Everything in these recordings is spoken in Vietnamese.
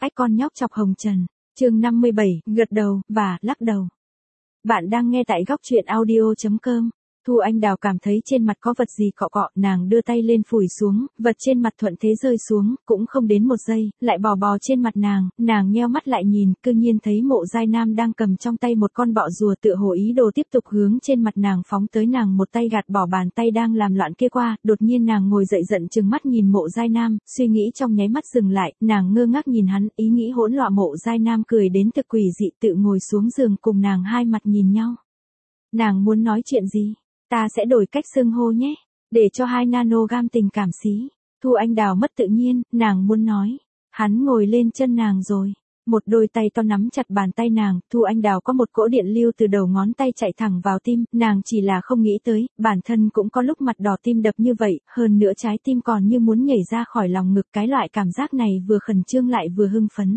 Ách con nhóc chọc hồng trần. Chương 57, gật đầu và lắc đầu. Bạn đang nghe tại góc truyện audio.com. Thu Anh Đào cảm thấy trên mặt có vật gì cọ cọ, nàng đưa tay lên phủi xuống, vật trên mặt thuận thế rơi xuống, cũng không đến một giây, lại bò bò trên mặt nàng nheo mắt lại nhìn, cư nhiên thấy Mộ Giai Nam đang cầm trong tay một con bọ rùa tựa hồ ý đồ tiếp tục hướng trên mặt nàng phóng tới, nàng một tay gạt bỏ bàn tay đang làm loạn kia qua, đột nhiên nàng ngồi dậy giận trừng mắt nhìn Mộ Giai Nam, suy nghĩ trong nháy mắt dừng lại, nàng ngơ ngác nhìn hắn, ý nghĩ hỗn loạn. Mộ Giai Nam cười đến thực quỷ dị, tự ngồi xuống giường cùng nàng hai mặt nhìn nhau. Nàng muốn nói chuyện gì? Ta sẽ đổi cách xưng hô nhé, để cho 2 nanogam tình cảm xí. Thu Anh Đào mất tự nhiên, nàng muốn nói. Hắn ngồi lên chân nàng rồi. Một đôi tay to nắm chặt bàn tay nàng, Thu Anh Đào có một cỗ điện lưu từ đầu ngón tay chạy thẳng vào tim, nàng chỉ là không nghĩ tới, bản thân cũng có lúc mặt đỏ tim đập như vậy, hơn nữa trái tim còn như muốn nhảy ra khỏi lòng ngực, cái loại cảm giác này vừa khẩn trương lại vừa hưng phấn.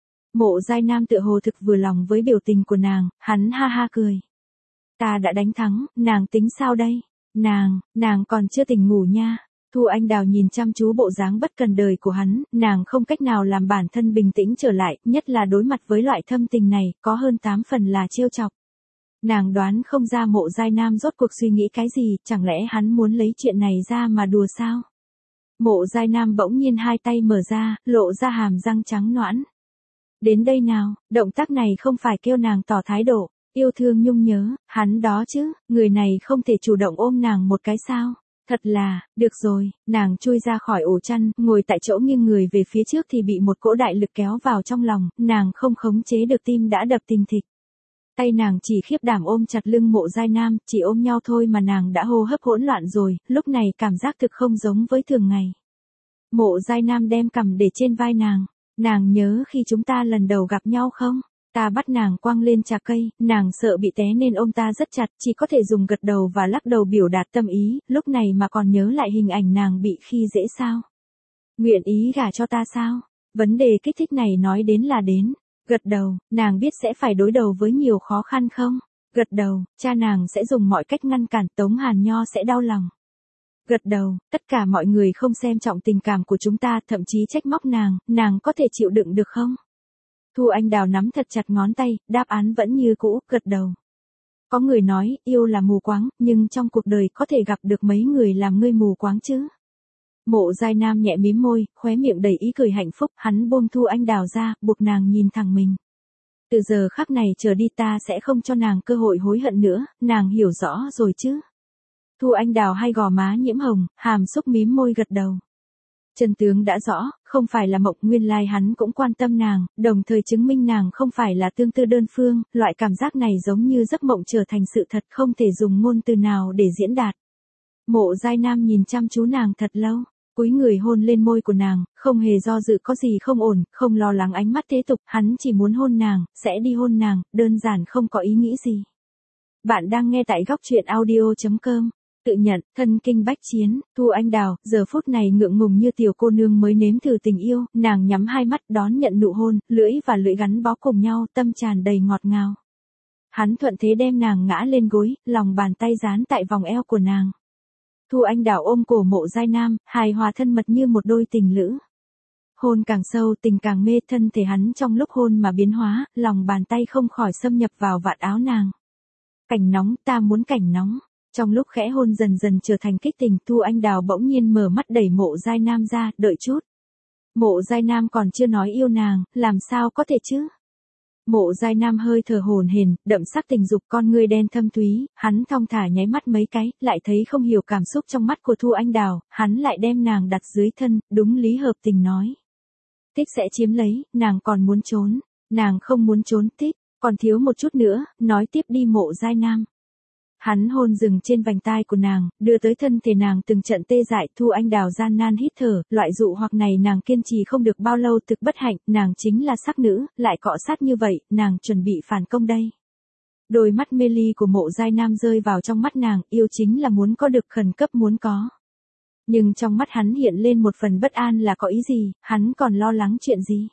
Mộ Giai Nam tựa hồ thực vừa lòng với biểu tình của nàng, hắn ha ha cười. Ta đã đánh thắng, nàng tính sao đây? Nàng còn chưa tỉnh ngủ nha. Thu Anh Đào nhìn chăm chú bộ dáng bất cần đời của hắn, nàng không cách nào làm bản thân bình tĩnh trở lại, nhất là đối mặt với loại thâm tình này, có hơn 8 phần là trêu chọc. Nàng đoán không ra Mộ Giai Nam rốt cuộc suy nghĩ cái gì, chẳng lẽ hắn muốn lấy chuyện này ra mà đùa sao? Mộ Giai Nam bỗng nhiên hai tay mở ra, lộ ra hàm răng trắng nõn. Đến đây nào, động tác này không phải kêu nàng tỏ thái độ. Yêu thương nhung nhớ, hắn đó chứ, người này không thể chủ động ôm nàng một cái sao? Thật là, được rồi, nàng chui ra khỏi ổ chăn, ngồi tại chỗ nghiêng người về phía trước thì bị một cỗ đại lực kéo vào trong lòng, nàng không khống chế được tim đã đập thình thịch. Tay nàng chỉ khiếp đảm ôm chặt lưng Mộ Giai Nam, chỉ ôm nhau thôi mà nàng đã hô hấp hỗn loạn rồi, lúc này cảm giác thực không giống với thường ngày. Mộ Giai Nam đem cằm để trên vai nàng nhớ khi chúng ta lần đầu gặp nhau không? Ta bắt nàng quăng lên trà cây, nàng sợ bị té nên ôm ta rất chặt, chỉ có thể dùng gật đầu và lắc đầu biểu đạt tâm ý, lúc này mà còn nhớ lại hình ảnh nàng bị khi dễ sao? Nguyện ý gả cho ta sao? Vấn đề kích thích này nói đến là đến. Gật đầu, nàng biết sẽ phải đối đầu với nhiều khó khăn không? Gật đầu, cha nàng sẽ dùng mọi cách ngăn cản, Tống Hàn Nho sẽ đau lòng. Gật đầu, tất cả mọi người không xem trọng tình cảm của chúng ta, thậm chí trách móc nàng có thể chịu đựng được không? Thu Anh Đào nắm thật chặt ngón tay, đáp án vẫn như cũ, gật đầu. Có người nói, yêu là mù quáng, nhưng trong cuộc đời có thể gặp được mấy người làm ngươi mù quáng chứ? Mộ Giai Nam nhẹ mím môi, khóe miệng đầy ý cười hạnh phúc, hắn buông Thu Anh Đào ra, buộc nàng nhìn thẳng mình. Từ giờ khắc này trở đi ta sẽ không cho nàng cơ hội hối hận nữa, nàng hiểu rõ rồi chứ? Thu Anh Đào hai gò má nhiễm hồng, hàm xúc mím môi gật đầu. Chân tướng đã rõ, không phải là mộng, nguyên lai hắn cũng quan tâm nàng, đồng thời chứng minh nàng không phải là tương tư đơn phương, loại cảm giác này giống như giấc mộng trở thành sự thật, không thể dùng ngôn từ nào để diễn đạt. Mộ Giai Nam nhìn chăm chú nàng thật lâu, cúi người hôn lên môi của nàng, không hề do dự có gì không ổn, không lo lắng ánh mắt thế tục, hắn chỉ muốn hôn nàng, sẽ đi hôn nàng, đơn giản không có ý nghĩ gì. Bạn đang nghe tại góc truyện audio.com. Tự nhận, thân kinh bách chiến, Thu Anh Đào, giờ phút này ngượng ngùng như tiểu cô nương mới nếm thử tình yêu, nàng nhắm hai mắt đón nhận nụ hôn, lưỡi và lưỡi gắn bó cùng nhau, tâm tràn đầy ngọt ngào. Hắn thuận thế đem nàng ngã lên gối, lòng bàn tay dán tại vòng eo của nàng. Thu Anh Đào ôm cổ Mộ Giai Nam, hài hòa thân mật như một đôi tình lữ. Hôn càng sâu, tình càng mê, thân thể hắn trong lúc hôn mà biến hóa, lòng bàn tay không khỏi xâm nhập vào vạt áo nàng. Cảnh nóng, ta muốn cảnh nóng. Trong lúc khẽ hôn dần dần trở thành kích tình, Thu Anh Đào bỗng nhiên mở mắt đẩy Mộ Giai Nam ra, đợi chút. Mộ Giai Nam còn chưa nói yêu nàng, làm sao có thể chứ? Mộ Giai Nam hơi thở hổn hển, đậm sắc tình dục, con ngươi đen thâm thúy, hắn thong thả nháy mắt mấy cái, lại thấy không hiểu cảm xúc trong mắt của Thu Anh Đào, hắn lại đem nàng đặt dưới thân, đúng lý hợp tình nói. Thích sẽ chiếm lấy, nàng còn muốn trốn, nàng không muốn trốn, thích, còn thiếu một chút nữa, nói tiếp đi Mộ Giai Nam. Hắn hôn dừng trên vành tai của nàng, đưa tới thân thể nàng từng trận tê dại, Thu Anh Đào gian nan hít thở, loại dụ hoặc này nàng kiên trì không được bao lâu, thực bất hạnh, nàng chính là sắc nữ, lại cọ sát như vậy, nàng chuẩn bị phản công đây. Đôi mắt mê ly của Mộ Giai Nam rơi vào trong mắt nàng, yêu chính là muốn có được, khẩn cấp muốn có. Nhưng trong mắt hắn hiện lên một phần bất an, là có ý gì, hắn còn lo lắng chuyện gì?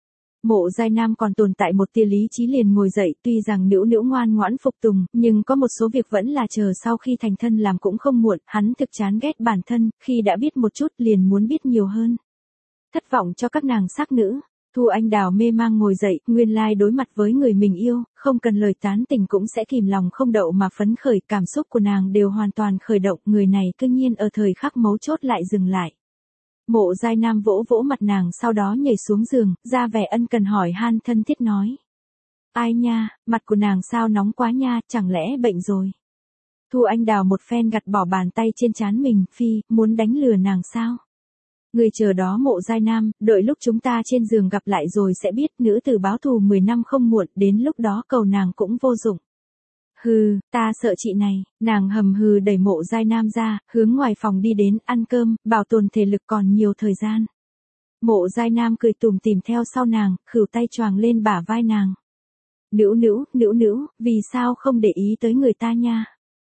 Mộ Giai Nam còn tồn tại một tia lý trí, liền ngồi dậy, tuy rằng Nữu Nữu ngoan ngoãn phục tùng, nhưng có một số việc vẫn là chờ sau khi thành thân làm cũng không muộn, hắn thực chán ghét bản thân, khi đã biết một chút liền muốn biết nhiều hơn. Thất vọng cho các nàng sắc nữ, Thu Anh Đào mê mang ngồi dậy, nguyên lai đối mặt với người mình yêu, không cần lời tán tỉnh cũng sẽ kìm lòng không đậu mà phấn khởi, cảm xúc của nàng đều hoàn toàn khởi động, người này cương nhiên ở thời khắc mấu chốt lại dừng lại. Mộ Giai Nam vỗ vỗ mặt nàng sau đó nhảy xuống giường, ra vẻ ân cần hỏi han thân thiết nói. Ai nha, mặt của nàng sao nóng quá nha, chẳng lẽ bệnh rồi? Thu Anh Đào một phen gạt bỏ bàn tay trên trán mình, phi, muốn đánh lừa nàng sao? Người chờ đó Mộ Giai Nam, đợi lúc chúng ta trên giường gặp lại rồi sẽ biết, nữ tử báo thù 10 năm không muộn, đến lúc đó cầu nàng cũng vô dụng. Hừ, ta sợ chị này, nàng hầm hừ đẩy Mộ Giai Nam ra, hướng ngoài phòng đi đến, ăn cơm, bảo tồn thể lực còn nhiều thời gian. Mộ Giai Nam cười tủm tỉm theo sau nàng, khửu tay choàng lên bả vai nàng. Nữ, vì sao không để ý tới người ta nha?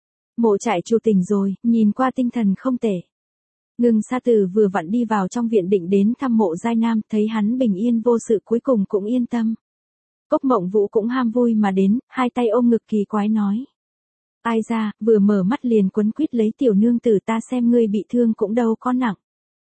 Mộ Trại Chủ tỉnh rồi, nhìn qua tinh thần không tệ. Ngưng Sa Tử vừa vặn đi vào trong viện định đến thăm Mộ Giai Nam, thấy hắn bình yên vô sự cuối cùng cũng yên tâm. Cốc Mộng Vũ cũng ham vui mà đến, hai tay ôm ngực kỳ quái nói. Ai ra, vừa mở mắt liền quấn quýt lấy tiểu nương tử, ta xem ngươi bị thương cũng đâu có nặng.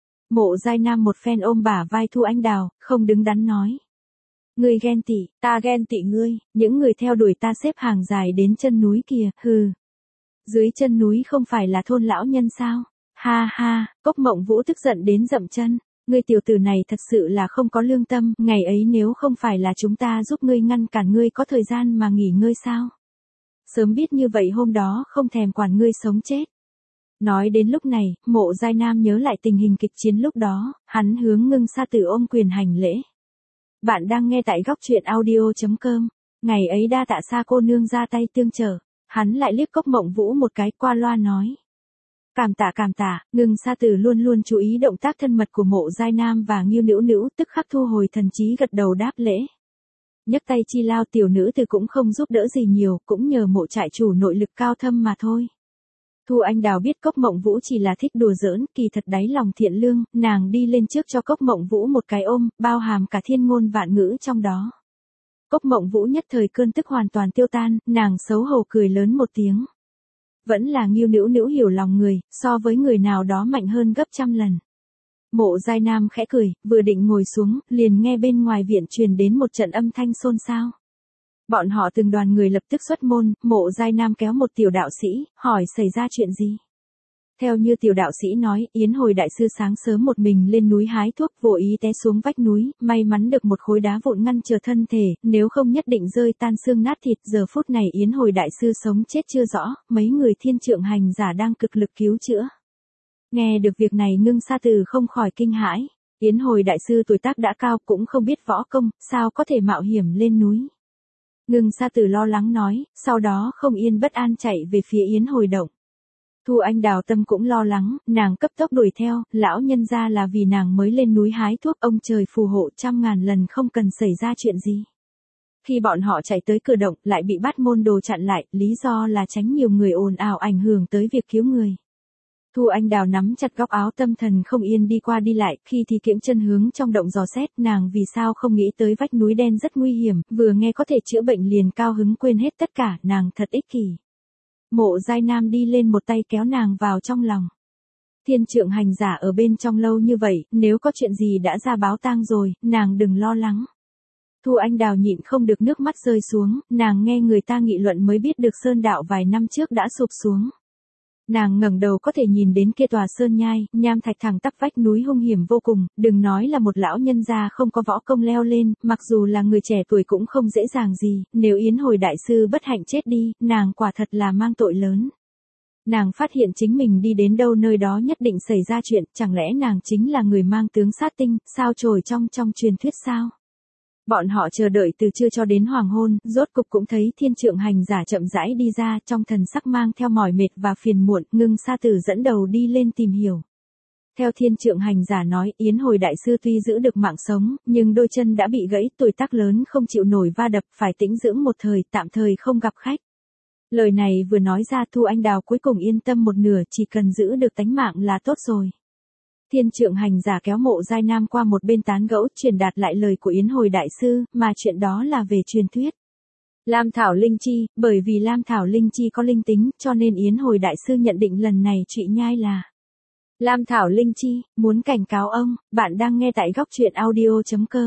Mộ Giai Nam một phen ôm bả vai Thu Anh Đào, không đứng đắn nói. Ngươi ghen tị, ta ghen tị ngươi, những người theo đuổi ta xếp hàng dài đến chân núi kìa, hừ. Dưới chân núi không phải là thôn lão nhân sao? Ha ha, Cốc Mộng Vũ tức giận đến dậm chân. Ngươi tiểu tử này thật sự là không có lương tâm, ngày ấy nếu không phải là chúng ta giúp ngươi ngăn cản ngươi có thời gian mà nghỉ ngơi sao? Sớm biết như vậy hôm đó không thèm quản ngươi sống chết. Nói đến lúc này, Mộ Giai Nam nhớ lại tình hình kịch chiến lúc đó, hắn hướng Ngưng Sa Tử ôm quyền hành lễ. Bạn đang nghe tại góc truyện audio.com. Ngày ấy đa tạ Sa cô nương ra tay tương trợ. Hắn lại liếc Cốc Mộng Vũ một cái qua loa nói. Cảm tạ, Ngưng Sa Tử luôn luôn chú ý động tác thân mật của Mộ Giai Nam và Ngưu Nữu tức khắc thu hồi thần trí gật đầu đáp lễ. Nhấc tay chi lao tiểu nữ tử cũng không giúp đỡ gì nhiều, cũng nhờ Mộ Trại Chủ nội lực cao thâm mà thôi. Thu Anh Đào biết Cốc Mộng Vũ chỉ là thích đùa giỡn, kỳ thật đáy lòng thiện lương, nàng đi lên trước cho Cốc Mộng Vũ một cái ôm, bao hàm cả thiên ngôn vạn ngữ trong đó. Cốc Mộng Vũ nhất thời cơn tức hoàn toàn tiêu tan, nàng xấu hổ cười lớn một tiếng. Vẫn là Ngưu Nữu hiểu lòng người, so với người nào đó mạnh hơn gấp trăm lần. Mộ Giai Nam khẽ cười, vừa định ngồi xuống, liền nghe bên ngoài viện truyền đến một trận âm thanh xôn xao. Bọn họ từng đoàn người lập tức xuất môn, Mộ Giai Nam kéo một tiểu đạo sĩ, hỏi xảy ra chuyện gì. Theo như tiểu đạo sĩ nói, Yến Hồi đại sư sáng sớm một mình lên núi hái thuốc, vô ý té xuống vách núi, may mắn được một khối đá vụn ngăn trở thân thể, nếu không nhất định rơi tan xương nát thịt. Giờ phút này Yến Hồi đại sư sống chết chưa rõ, mấy người thiên trượng hành giả đang cực lực cứu chữa. Nghe được việc này Ngưng Sa Tử không khỏi kinh hãi. Yến Hồi đại sư tuổi tác đã cao cũng không biết võ công, sao có thể mạo hiểm lên núi. Ngưng Sa Tử lo lắng nói, sau đó không yên bất an chạy về phía Yến Hồi động. Thu Anh Đào tâm cũng lo lắng, nàng cấp tốc đuổi theo, lão nhân ra là vì nàng mới lên núi hái thuốc, ông trời phù hộ trăm ngàn lần không cần xảy ra chuyện gì. Khi bọn họ chạy tới cửa động, lại bị Bát môn đồ chặn lại, lý do là tránh nhiều người ồn ào ảnh hưởng tới việc cứu người. Thu Anh Đào nắm chặt góc áo tâm thần không yên đi qua đi lại, khi thì kiễng chân hướng trong động dò xét, nàng vì sao không nghĩ tới vách núi đen rất nguy hiểm, vừa nghe có thể chữa bệnh liền cao hứng quên hết tất cả, nàng thật ích kỷ. Mộ Giai Nam đi lên một tay kéo nàng vào trong lòng. Thiên trượng hành giả ở bên trong lâu như vậy, nếu có chuyện gì đã ra báo tang rồi, nàng đừng lo lắng. Thu Anh Đào nhịn không được nước mắt rơi xuống, nàng nghe người ta nghị luận mới biết được sơn đạo vài năm trước đã sụp xuống. Nàng ngẩng đầu có thể nhìn đến kia tòa sơn nhai, nham thạch thẳng tắp vách núi hung hiểm vô cùng, đừng nói là một lão nhân gia không có võ công leo lên, mặc dù là người trẻ tuổi cũng không dễ dàng gì, nếu Yến Hồi đại sư bất hạnh chết đi, nàng quả thật là mang tội lớn. Nàng phát hiện chính mình đi đến đâu nơi đó nhất định xảy ra chuyện, chẳng lẽ nàng chính là người mang tướng sát tinh, sao chổi trong truyền thuyết sao? Bọn họ chờ đợi từ trưa cho đến hoàng hôn, rốt cục cũng thấy thiên trượng hành giả chậm rãi đi ra, trong thần sắc mang theo mỏi mệt và phiền muộn. Ngưng Sa Tử dẫn đầu đi lên tìm hiểu. Theo thiên trượng hành giả nói, Yến Hồi đại sư tuy giữ được mạng sống, nhưng đôi chân đã bị gãy, tuổi tác lớn không chịu nổi va đập, phải tĩnh dưỡng một thời, tạm thời không gặp khách. Lời này vừa nói ra, Thu Anh Đào cuối cùng yên tâm một nửa, chỉ cần giữ được tánh mạng là tốt rồi. Thiên trượng hành giả kéo Mộ Giai Nam qua một bên tán gẫu, truyền đạt lại lời của Yến Hồi đại sư, mà chuyện đó là về truyền thuyết. Lam Thảo Linh Chi, bởi vì Lam Thảo Linh Chi có linh tính, cho nên Yến Hồi đại sư nhận định lần này trụy nhai là Lam Thảo Linh Chi, muốn cảnh cáo ông, bạn đang nghe tại góc truyện audio.com.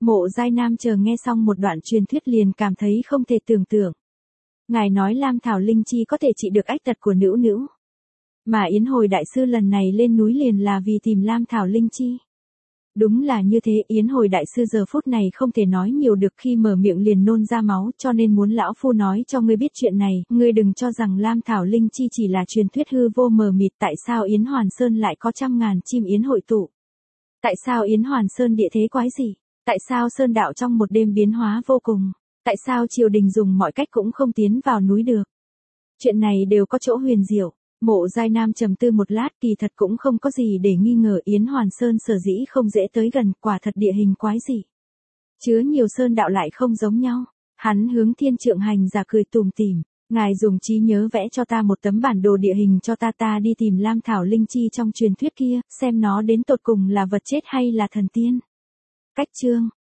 Mộ Giai Nam chờ nghe xong một đoạn truyền thuyết liền cảm thấy không thể tưởng tượng. Ngài nói Lam Thảo Linh Chi có thể trị được ách tật của nữ nữ. Mà Yến Hồi Đại Sư lần này lên núi liền là vì tìm Lam Thảo Linh Chi. Đúng là như thế, Yến Hồi Đại Sư giờ phút này không thể nói nhiều được, khi mở miệng liền nôn ra máu, cho nên muốn lão phu nói cho ngươi biết chuyện này, ngươi đừng cho rằng Lam Thảo Linh Chi chỉ là truyền thuyết hư vô mờ mịt. Tại sao Yến Hoàn Sơn lại có trăm ngàn chim yến hội tụ? Tại sao Yến Hoàn Sơn địa thế quái gì? Tại sao Sơn đạo trong một đêm biến hóa vô cùng? Tại sao triều đình dùng mọi cách cũng không tiến vào núi được? Chuyện này đều có chỗ huyền diệu. Mộ Giai Nam trầm tư một lát, kỳ thật cũng không có gì để nghi ngờ, Yến Hoàn Sơn sở dĩ không dễ tới gần, quả thật địa hình quái dị. Chứa nhiều sơn đạo lại không giống nhau. Hắn hướng Thiên Trượng Hành giả cười tủm tỉm, ngài dùng trí nhớ vẽ cho ta một tấm bản đồ địa hình cho ta đi tìm Lam Thảo Linh Chi trong truyền thuyết kia, xem nó đến tột cùng là vật chết hay là thần tiên. Cách chương